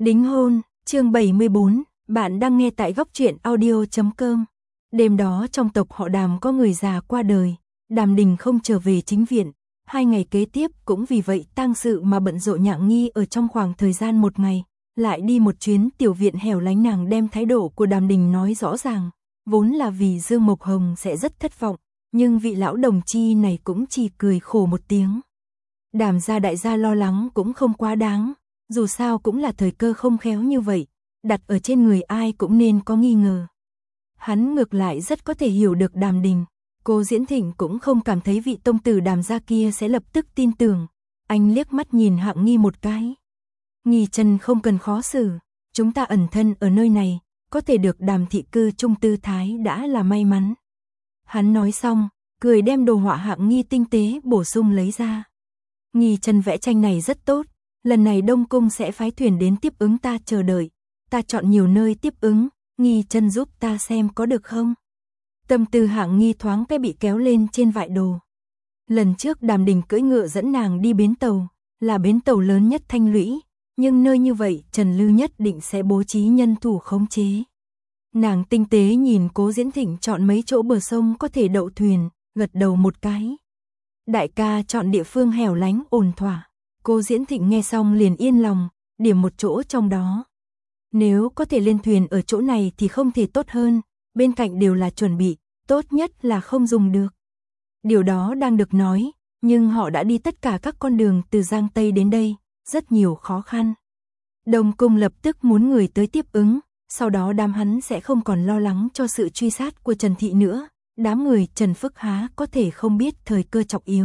Đính hôn, chương 74, bạn đang nghe tại góc truyện audio.com. Đêm đó trong tộc họ Đàm có người già qua đời, Đàm Đình không trở về chính viện, 2 ngày kế tiếp cũng vì vậy tang sự mà bận rộn. Nhạn Nghi ở trong khoảng thời gian 1 ngày, lại đi một chuyến tiểu viện hẻo lánh. Nàng đem thái độ của Đàm Đình nói rõ ràng, vốn là vì Dương Mộc Hồng sẽ rất thất vọng, nhưng vị lão đồng chi này cũng chỉ cười khổ một tiếng. Đàm gia đại gia lo lắng cũng không quá đáng. Dù sao cũng là thời cơ không khéo như vậy, đặt ở trên người ai cũng nên có nghi ngờ. Hắn ngược lại rất có thể hiểu được Đàm Đình. Cô Diễn Thịnh cũng không cảm thấy vị tông tử Đàm gia kia sẽ lập tức tin tưởng. Anh liếc mắt nhìn Hạng Nghi một cái. Nghi Trần không cần khó xử, chúng ta ẩn thân ở nơi này, có thể được Đàm thị cư chung tư thái đã là may mắn. Hắn nói xong, cười đem đồ họa Hạng Nghi tinh tế bổ sung lấy ra. Nghi Trần vẽ tranh này rất tốt. Lần này Đông Cung sẽ phái thuyền đến tiếp ứng ta, chờ đợi. Ta chọn nhiều nơi tiếp ứng, Nghi Trân giúp ta xem có được không? Tâm tư Hạng Nghi thoáng cái bị kéo lên trên vại đồ. Lần trước Đàm Đình cưỡi ngựa dẫn nàng đi bến tàu, là bến tàu lớn nhất Thanh Lũy, nhưng nơi như vậy Trần Lư nhất định sẽ bố trí nhân thủ khống chế. Nàng tinh tế nhìn Cố Diễn Thịnh chọn mấy chỗ bờ sông có thể đậu thuyền, gật đầu một cái. Đại ca chọn địa phương hẻo lánh ổn thỏa. Cô Diễn Thịnh nghe xong liền yên lòng, điểm một chỗ trong đó. Nếu có thể lên thuyền ở chỗ này thì không thể tốt hơn, bên cạnh đều là chuẩn bị, tốt nhất là không dùng được. Điều đó đang được nói, nhưng họ đã đi tất cả các con đường từ Giang Tây đến đây, rất nhiều khó khăn. Đông Cung lập tức muốn người tới tiếp ứng, sau đó đám hắn sẽ không còn lo lắng cho sự truy sát của Trần Thị nữa, đám người Trần Phức há có thể không biết thời cơ trọng yếu.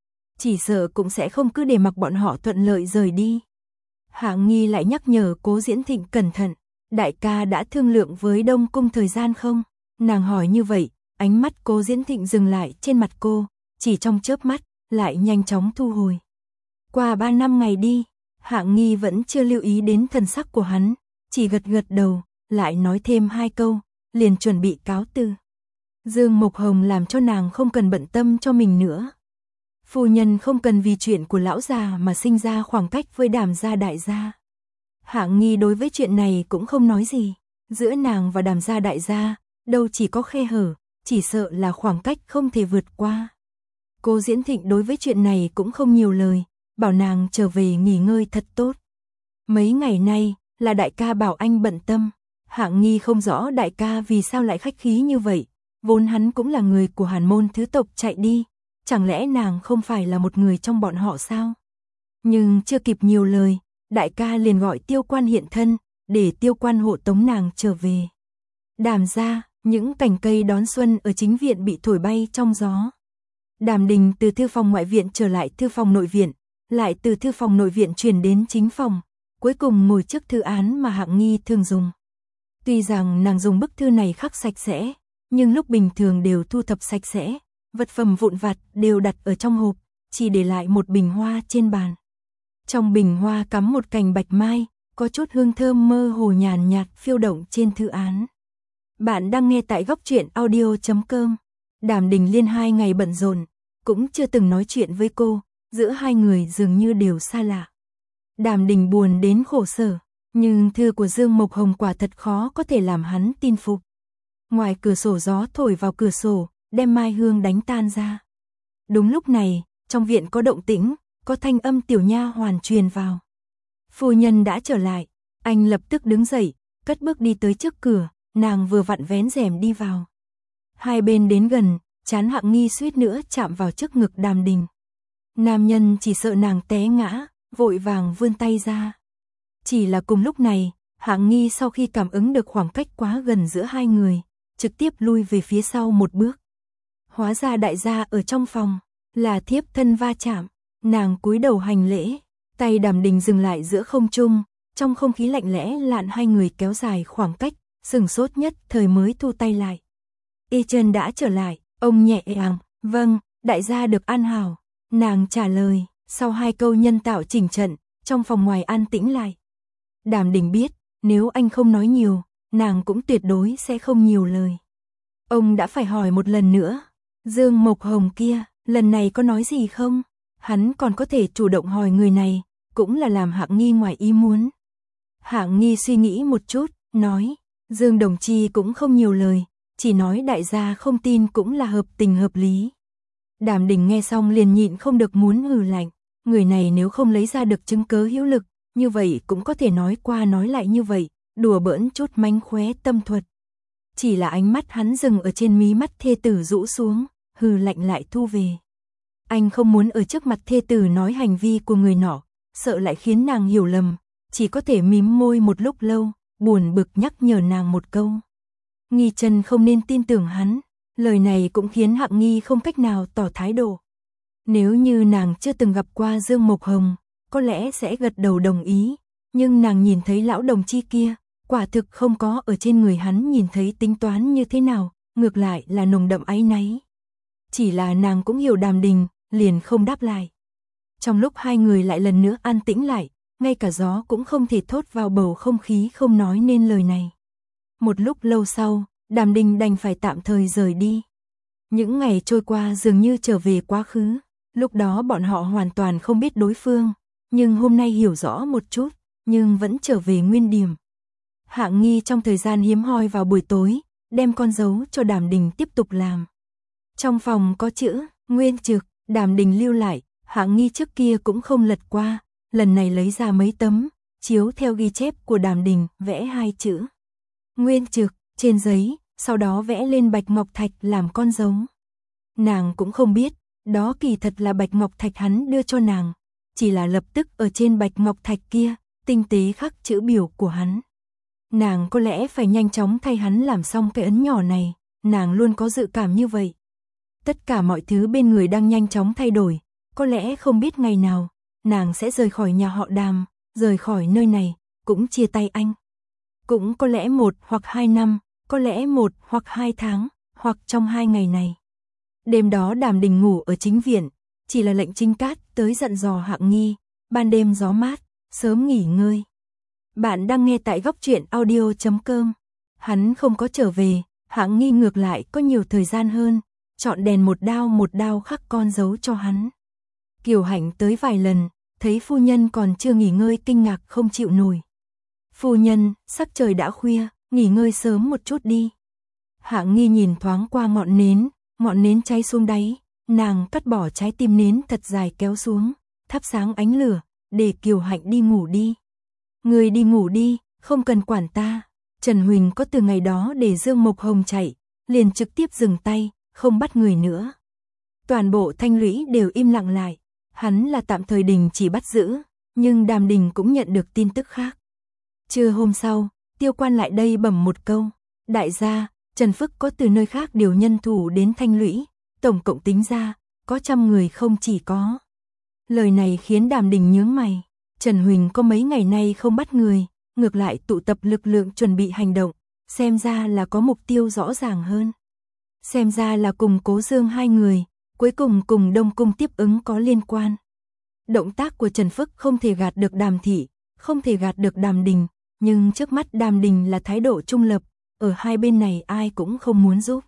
Chỉ sợ cũng sẽ không cứ để mặc bọn họ thuận lợi rời đi. Hạng Nghi lại nhắc nhở Cố Diễn Thịnh cẩn thận, đại ca đã thương lượng với Đông Cung thời gian không? Nàng hỏi như vậy, ánh mắt Cố Diễn Thịnh dừng lại trên mặt cô, chỉ trong chớp mắt, lại nhanh chóng thu hồi. Qua 3 năm ngày đi, Hạng Nghi vẫn chưa lưu ý đến thần sắc của hắn, chỉ gật gật đầu, lại nói thêm 2 câu, liền chuẩn bị cáo từ. Dương Mộc Hồng làm cho nàng không cần bận tâm cho mình nữa. Phu nhân không cần vì chuyện của lão già mà sinh ra khoảng cách với Đàm gia đại gia. Hạng Nghi đối với chuyện này cũng không nói gì. Giữa nàng và Đàm gia đại gia, đâu chỉ có khe hở, chỉ sợ là khoảng cách không thể vượt qua. Cô Diễn Thịnh đối với chuyện này cũng không nhiều lời, bảo nàng trở về nghỉ ngơi thật tốt. Mấy ngày nay, là đại ca bảo anh bận tâm. Hạng Nghi không rõ đại ca vì sao lại khách khí như vậy, vốn hắn cũng là người của Hàn môn thứ tộc chạy đi. Chẳng lẽ nàng không phải là một người trong bọn họ sao? Nhưng chưa kịp nhiều lời, đại ca liền gọi Tiêu Quan hiện thân, để Tiêu Quan hộ tống nàng trở về. Đàm gia, những cành cây đón xuân ở chính viện bị thổi bay trong gió. Đàm Đình từ thư phòng ngoại viện trở lại thư phòng nội viện, lại từ thư phòng nội viện chuyển đến chính phòng, cuối cùng ngồi trước thư án mà Hạng Nghi thường dùng. Tuy rằng nàng dùng bức thư này khắc sạch sẽ, nhưng lúc bình thường đều thu thập sạch sẽ. Vật phẩm vụn vặt đều đặt ở trong hộp, chỉ để lại một bình hoa trên bàn. Trong bình hoa cắm một cành bạch mai, có chút hương thơm mơ hồ nhàn nhạt phiêu động trên thư án. Bạn đang nghe tại góc truyện audio.com. Đàm Đình liên 2 ngày bận rộn, cũng chưa từng nói chuyện với cô, giữa hai người dường như đều xa lạ. Đàm Đình buồn đến khổ sở, nhưng thư của Dương Mộc Hồng quả thật khó có thể làm hắn tin phục. Ngoài cửa sổ gió thổi vào cửa sổ, đem mai hương đánh tan ra. Đúng lúc này, trong viện có động tĩnh, có thanh âm tiểu nha hoàn truyền vào. Phu nhân đã trở lại, anh lập tức đứng dậy, cất bước đi tới trước cửa, nàng vừa vặn vén rèm đi vào. Hai bên đến gần, trán Hạng Nghi suýt nữa chạm vào trước ngực Đàm Đình. Nam nhân chỉ sợ nàng té ngã, vội vàng vươn tay ra. Chỉ là cùng lúc này, Hạng Nghi sau khi cảm ứng được khoảng cách quá gần giữa hai người, trực tiếp lui về phía sau một bước. Hóa ra đại gia ở trong phòng, là thiếp thân va chạm, nàng cúi đầu hành lễ, tay Đàm Đình dừng lại giữa không trung, trong không khí lạnh lẽ lạn hai người kéo dài khoảng cách, sừng sốt nhất thời mới thu tay lại. Y Trân đã trở lại, ông nhẹ nhàng, vâng, đại gia được an hảo, nàng trả lời, sau 2 câu nhân tạo chỉnh trận, trong phòng ngoài an tĩnh lại. Đàm Đình biết, nếu anh không nói nhiều, nàng cũng tuyệt đối sẽ không nhiều lời. Ông đã phải hỏi một lần nữa. Dương Mộc Hồng kia, lần này có nói gì không? Hắn còn có thể chủ động hỏi người này, cũng là làm Hạng Nghi ngoài ý muốn. Hạng Nghi suy nghĩ một chút, nói, Dương đồng chi cũng không nhiều lời, chỉ nói đại gia không tin cũng là hợp tình hợp lý. Đàm Đình nghe xong liền nhịn không được muốn hừ lạnh, người này nếu không lấy ra được chứng cớ hữu lực, như vậy cũng có thể nói qua nói lại như vậy, đùa bỡn chút mánh khóe tâm thuật. Chỉ là ánh mắt hắn dừng ở trên mí mắt thê tử rũ xuống, hừ lạnh lại thu về. Anh không muốn ở trước mặt thê tử nói hành vi của người nọ, sợ lại khiến nàng hiểu lầm, chỉ có thể mím môi một lúc lâu, buồn bực nhắc nhở nàng một câu. Nghi Trân không nên tin tưởng hắn, lời này cũng khiến Hạng Nghi không cách nào tỏ thái độ. Nếu như nàng chưa từng gặp qua Dương Mộc Hồng, có lẽ sẽ gật đầu đồng ý, nhưng nàng nhìn thấy lão đồng chi kia, quả thực không có ở trên người hắn nhìn thấy tính toán như thế nào, ngược lại là nồng đậm áy náy. Chỉ là nàng cũng hiểu Đàm Đình, liền không đáp lại. Trong lúc hai người lại lần nữa an tĩnh lại, ngay cả gió cũng không thể thốt vào bầu không khí không nói nên lời này. Một lúc lâu sau, Đàm Đình đành phải tạm thời rời đi. Những ngày trôi qua dường như trở về quá khứ, lúc đó bọn họ hoàn toàn không biết đối phương, nhưng hôm nay hiểu rõ một chút, nhưng vẫn trở về nguyên điểm. Hạng Nghi trong thời gian hiếm hoi vào buổi tối, đem con dấu cho Đàm Đình tiếp tục làm. Trong phòng có chữ Nguyên Trực, Đàm Đình lưu lại, Hạng Nghi trước kia cũng không lật qua, lần này lấy ra mấy tấm, chiếu theo ghi chép của Đàm Đình, vẽ hai chữ Nguyên Trực trên giấy, sau đó vẽ lên bạch ngọc thạch làm con dấu. Nàng cũng không biết, đó kỳ thật là bạch ngọc thạch hắn đưa cho nàng, chỉ là lập tức ở trên bạch ngọc thạch kia, tinh tế khắc chữ biểu của hắn. Nàng có lẽ phải nhanh chóng thay hắn làm xong cái ấn nhỏ này, nàng luôn có dự cảm như vậy. Tất cả mọi thứ bên người đang nhanh chóng thay đổi, có lẽ không biết ngày nào, nàng sẽ rời khỏi nhà họ Đàm, rời khỏi nơi này, cũng chia tay anh. Cũng có lẽ 1 hoặc 2 năm, có lẽ 1 hoặc 2 tháng, hoặc trong 2 ngày này. Đêm đó Đàm Đình ngủ ở chính viện, chỉ là lệnh Trinh Cát tới dặn dò Hạng Nghi, ban đêm gió mát, sớm nghỉ ngơi. Bạn đang nghe tại góc truyện audio.com. Hắn không có trở về, Hạng Nghi ngược lại có nhiều thời gian hơn, chọn đèn một đao khắc con dấu cho hắn. Kiều Hạnh tới vài lần, thấy phu nhân còn chưa nghỉ ngơi kinh ngạc không chịu nổi. Phu nhân, sắc trời đã khuya, nghỉ ngơi sớm một chút đi. Hạng Nghi nhìn thoáng qua ngọn nến cháy xuống đáy, nàng cắt bỏ trái tim nến thật dài kéo xuống, thắp sáng ánh lửa, để Kiều Hạnh đi ngủ đi. Người đi ngủ đi, không cần quản ta. Trần Huỳnh có từ ngày đó để Dương Mộc Hồng chạy, liền trực tiếp dừng tay, không bắt người nữa. Toàn bộ Thanh Lũy đều im lặng lại, hắn là tạm thời đình chỉ bắt giữ, nhưng Đàm Đình cũng nhận được tin tức khác. Trưa hôm sau, Tiêu Quan lại đây bẩm một câu, đại gia, Trần Phức có từ nơi khác điều nhân thủ đến Thanh Lũy, tổng cộng tính ra, có 100 người không chỉ có. Lời này khiến Đàm Đình nhướng mày, Trần Huỳnh có mấy ngày nay không bắt người, ngược lại tụ tập lực lượng chuẩn bị hành động, xem ra là có mục tiêu rõ ràng hơn. Xem ra là cùng Cố Dương hai người, cuối cùng cùng Đông Cung tiếp ứng có liên quan. Động tác của Trần Phức không thể gạt được Đàm Thị, không thể gạt được Đàm Đình, nhưng trước mắt Đàm Đình là thái độ trung lập, ở hai bên này ai cũng không muốn giúp.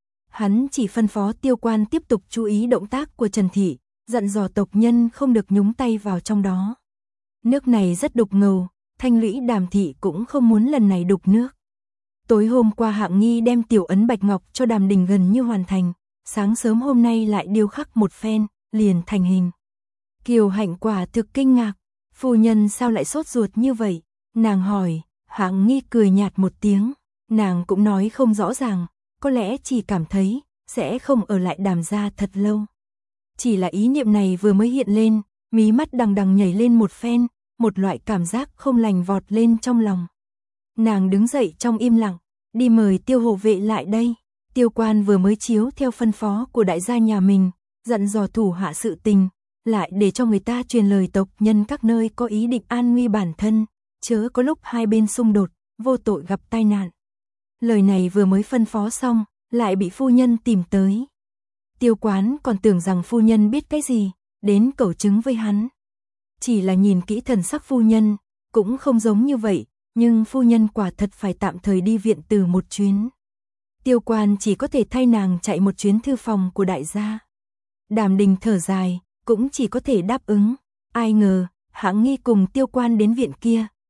Hắn chỉ phân phó Tiêu Quan tiếp tục chú ý động tác của Trần Thị, dặn dò tộc nhân không được nhúng tay vào trong đó. Nước này rất đục ngầu, Thanh Lũy Đàm Thị cũng không muốn lần này đục nước. Tối hôm qua Hạng Nghi đem tiểu ấn bạch ngọc cho Đàm Đình gần như hoàn thành, sáng sớm hôm nay lại điêu khắc một phen, liền thành hình. Kiều Hạnh quả thực kinh ngạc, phu nhân sao lại sốt ruột như vậy? Nàng hỏi, Hạng Nghi cười nhạt một tiếng, nàng cũng nói không rõ ràng, có lẽ chỉ cảm thấy sẽ không ở lại Đàm gia thật lâu. Chỉ là ý niệm này vừa mới hiện lên, mí mắt đằng đằng nhảy lên một phen, một loại cảm giác không lành vọt lên trong lòng. Nàng đứng dậy trong im lặng, đi mời Tiêu hộ vệ lại đây. Tiêu Quan vừa mới chiếu theo phân phó của đại gia nhà mình, dặn dò thủ hạ sự tình, lại để cho người ta truyền lời tộc nhân các nơi có ý định an nguy bản thân, chớ có lúc hai bên xung đột, vô tội gặp tai nạn. Lời này vừa mới phân phó xong, lại bị phu nhân tìm tới. Tiêu Quán còn tưởng rằng phu nhân biết cái gì, đến cẩu chứng với hắn. Chỉ là nhìn kỹ thần sắc phu nhân, cũng không giống như vậy, nhưng phu nhân quả thật phải tạm thời đi viện từ một chuyến. Tiêu Quan chỉ có thể thay nàng chạy một chuyến thư phòng của đại gia. Đàm Đình thở dài, cũng chỉ có thể đáp ứng. Ai ngờ, Hạng Nghi cùng Tiêu Quan đến viện kia,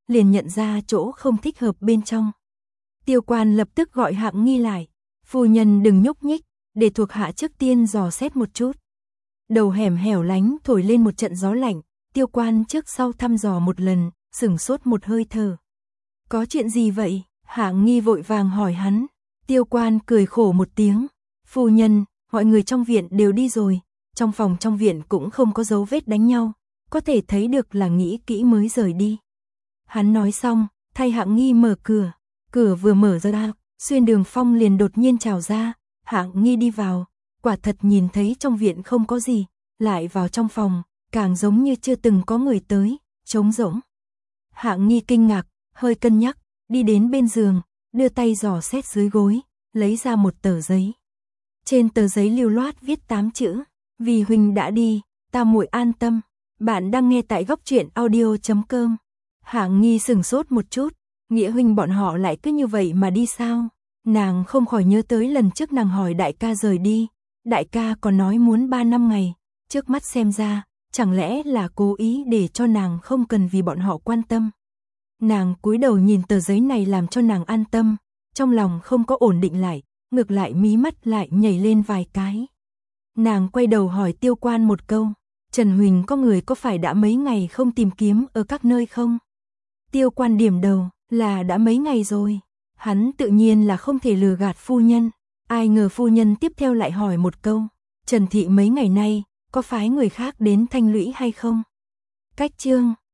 liền nhận ra chỗ không thích hợp bên trong. Tiêu quan lập tức gọi Hạng Nghi lại, phu nhân đừng nhúc nhích, để thuộc hạ trước tiên dò xét một chút. Đầu hẻm hẻo lánh thổi lên một trận gió lạnh, tiêu quan trước sau thăm dò một lần, sửng sốt một hơi thở. Có chuyện gì vậy? Hạng Nghi vội vàng hỏi hắn. Tiêu quan cười khổ một tiếng, phu nhân, mọi người trong viện đều đi rồi, trong phòng trong viện cũng không có dấu vết đánh nhau, có thể thấy được là nghĩ kỹ mới rời đi. Hắn nói xong, thay Hạng Nghi mở cửa, cửa vừa mở ra, Xuyên Đường Phong liền đột nhiên trào ra, Hạng Nghi đi vào, quả thật nhìn thấy trong viện không có gì, lại vào trong phòng, càng giống như chưa từng có người tới, trống rỗng. Hạng Nghi kinh ngạc, hơi cân nhắc, đi đến bên giường, đưa tay dò xét dưới gối, lấy ra một tờ giấy. Trên tờ giấy lưu loát viết 8 chữ, vì huynh đã đi, ta muội an tâm. Bạn đang nghe tại góc truyện audio.com. Hạng Nghi sửng sốt một chút, Nghĩa huynh bọn họ lại cứ như vậy mà đi sao? Nàng không khỏi nhớ tới lần trước nàng hỏi đại ca rời đi, đại ca còn nói muốn 3 năm ngày, trước mắt xem ra, chẳng lẽ là cố ý để cho nàng không cần vì bọn họ quan tâm. Nàng cúi đầu nhìn tờ giấy này làm cho nàng an tâm, trong lòng không có ổn định lại, ngược lại mí mắt lại nhảy lên vài cái. Nàng quay đầu hỏi Tiêu quan một câu, Trần Huỳnh có người có phải đã mấy ngày không tìm kiếm ở các nơi không? Tiêu quan điểm đầu, là đã mấy ngày rồi. Hắn tự nhiên là không thể lừa gạt phu nhân, ai ngờ phu nhân tiếp theo lại hỏi một câu, Trần Thị mấy ngày nay, có phái người khác đến Thanh Lũy hay không? Cách chương